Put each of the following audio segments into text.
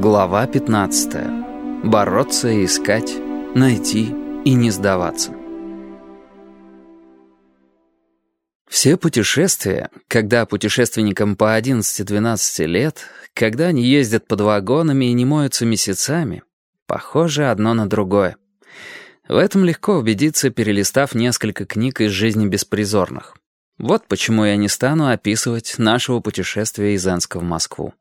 Глава 15. Бороться и искать, найти и не сдаваться. Все путешествия, когда путешественникам по 11-12 лет, когда они ездят под вагонами и не моются месяцами, похоже одно на другое. В этом легко убедиться, перелистав несколько книг из жизни беспризорных. Вот почему я не стану описывать нашего путешествия из Энска в Москву.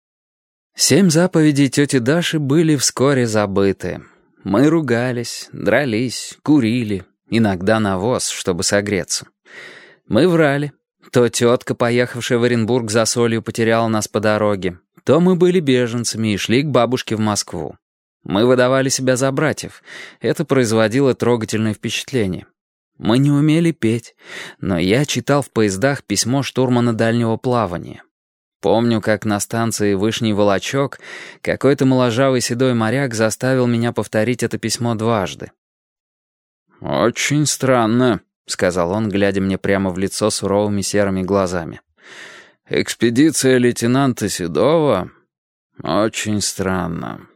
7 заповедей тети Даши были вскоре забыты. Мы ругались, дрались, курили, иногда на воз, чтобы согреться. Мы врали. То тетка, поехавшая в Оренбург за солью, потеряла нас по дороге, то мы были беженцами и шли к бабушке в Москву. Мы выдавали себя за братьев. Это производило трогательное впечатление. Мы не умели петь, но я читал в поездах письмо штурмана дальнего плавания. Помню, как на станции Вышний Волочек какой-то моложавый седой моряк заставил меня повторить это письмо дважды. «Очень странно», — сказал он, глядя мне прямо в лицо суровыми серыми глазами. «Экспедиция лейтенанта Седова? Очень странно».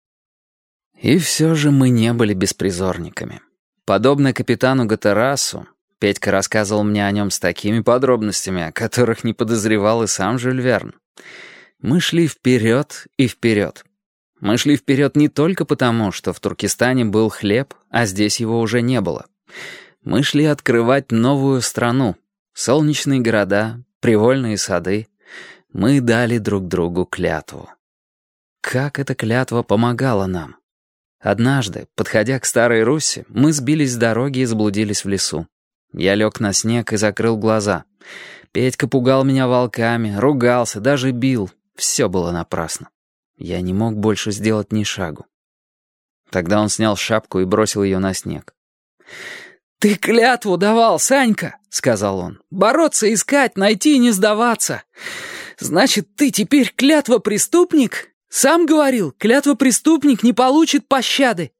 И все же мы не были беспризорниками. Подобно капитану Гатерасу, Петька рассказывал мне о нем с такими подробностями, о которых не подозревал и сам Жюль Верн. Мы шли вперед и вперед. Мы шли вперед не только потому, что в Туркестане был хлеб, а здесь его уже не было. Мы шли открывать новую страну, солнечные города, привольные сады. Мы дали друг другу клятву. Как эта клятва помогала нам? Однажды, подходя к Старой Русси, мы сбились с дороги и заблудились в лесу. Я лег на снег и закрыл глаза. Петька пугал меня волками, ругался, даже бил. Все было напрасно. Я не мог больше сделать ни шагу. Тогда он снял шапку и бросил ее на снег. «Ты клятву давал, Санька!» — сказал он. «Бороться, искать, найти и не сдаваться. Значит, ты теперь клятва-преступник? Сам говорил, клятва-преступник не получит пощады».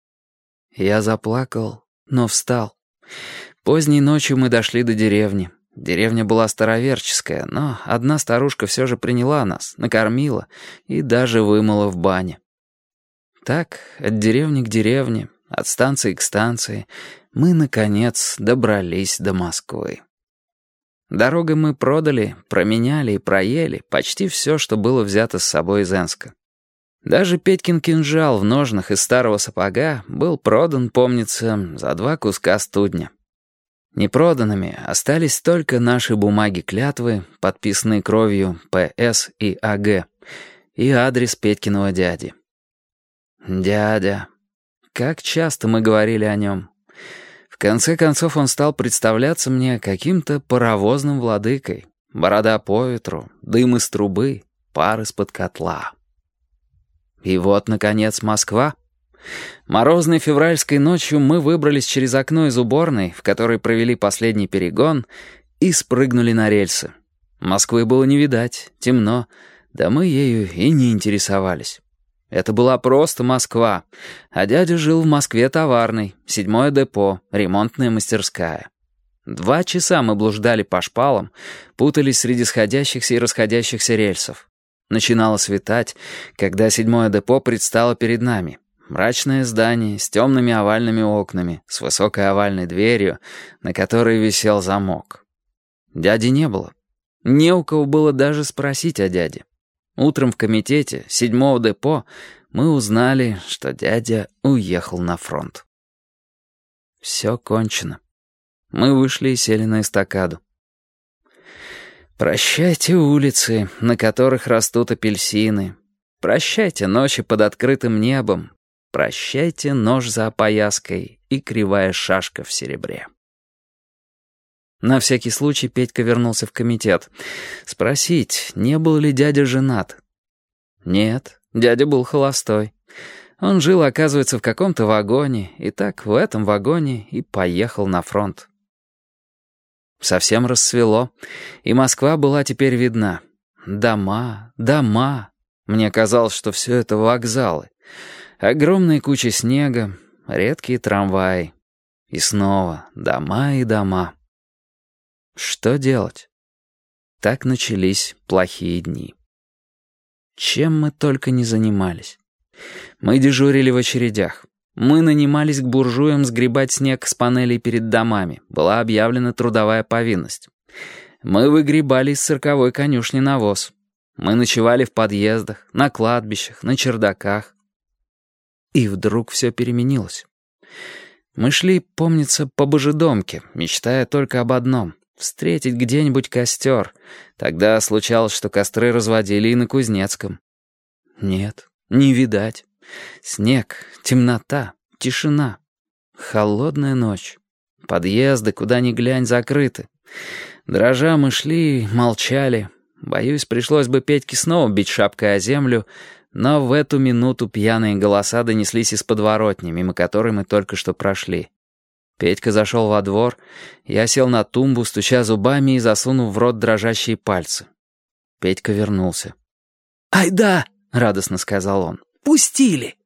Я заплакал, но встал. Поздней ночью мы дошли до деревни. Деревня была староверческая, но одна старушка все же приняла нас, накормила и даже вымыла в бане. Так, от деревни к деревне, от станции к станции, мы, наконец, добрались до Москвы. Дорогой мы продали, променяли и проели почти все, что было взято с собой из Энска. Даже Петькин кинжал в ножнах из старого сапога был продан, помнится, за 2 куска студня. Непроданными остались только наши бумаги-клятвы, подписанные кровью П.С. и А.Г., и адрес Петькиного дяди. Дядя. Как часто мы говорили о нем. В конце концов он стал представляться мне каким-то паровозным владыкой. Борода по ветру, дым из трубы, пар из-под котла. И вот, наконец, Москва. Морозной февральской ночью мы выбрались через окно из уборной, в которой провели последний перегон, и спрыгнули на рельсы. Москвы было не видать, темно, да мы ею и не интересовались. Это была просто Москва, а дядя жил в Москве товарной, 7-е депо, ремонтная мастерская. 2 часа мы блуждали по шпалам, путались среди сходящихся и расходящихся рельсов. Начинало светать, когда 7-е депо предстало перед нами. Мрачное здание с темными овальными окнами, с высокой овальной дверью, на которой висел замок. Дяди не было. Не у кого было даже спросить о дяде. Утром в комитете 7-го депо мы узнали, что дядя уехал на фронт. Все кончено. Мы вышли и сели на эстакаду. Прощайте улицы, на которых растут апельсины. Прощайте ночи под открытым небом. Прощайте нож за опояской и кривая шашка в серебре. На всякий случай Петька вернулся в комитет. Спросить, не был ли дядя женат? Нет, дядя был холостой. Он жил, оказывается, в каком-то вагоне, и так в этом вагоне и поехал на фронт. Совсем рассвело, и Москва была теперь видна. Дома, дома. Мне казалось, что все это вокзалы. Огромные кучи снега, редкие трамваи. И снова дома и дома. Что делать? Так начались плохие дни. Чем мы только не занимались. Мы дежурили в очередях. Мы нанимались к буржуям сгребать снег с панелей перед домами. Была объявлена трудовая повинность. Мы выгребали из цирковой конюшни навоз. Мы ночевали в подъездах, на кладбищах, на чердаках. И вдруг все переменилось. Мы шли, помнится, по Божедомке, мечтая только об одном — встретить где-нибудь костер. Тогда случалось, что костры разводили и на Кузнецком. Нет, не видать. Снег, темнота, тишина. Холодная ночь. Подъезды, куда ни глянь, закрыты. Дрожа мы шли, молчали. Боюсь, пришлось бы Петьке снова бить шапкой о землю, но в эту минуту пьяные голоса донеслись из подворотни, мимо которой мы только что прошли. Петька зашел во двор, я сел на тумбу, стуча зубами и засунув в рот дрожащие пальцы. Петька вернулся. «Ай да!» — радостно сказал он. «Пустили!»